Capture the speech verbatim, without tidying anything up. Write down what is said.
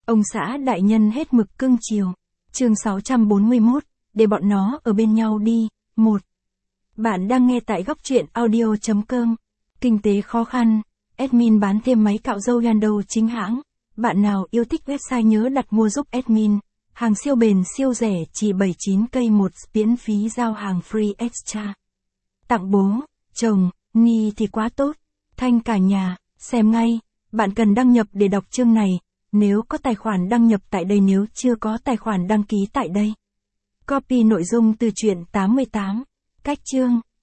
Ông xã đại nhân hết mực cưng chiều. Chương sáu trăm bốn mươi mốt, để bọn nó ở bên nhau đi. một. Bạn đang nghe tại góc truyện audio chấm com. Kinh tế khó khăn, admin bán thêm máy cạo râu Yando chính hãng. Bạn nào yêu thích website nhớ đặt mua giúp admin. Hàng siêu bền siêu rẻ chỉ bảy mươi chín cây một, miễn phí giao hàng free extra. Tặng bố, chồng, Ni thì quá tốt. Thanh cả nhà, xem ngay. Bạn cần đăng nhập để đọc chương này. Nếu có tài khoản đăng nhập tại đây, nếu chưa có tài khoản đăng ký tại đây. Copy nội dung từ truyện tám mươi tám. Cách chương.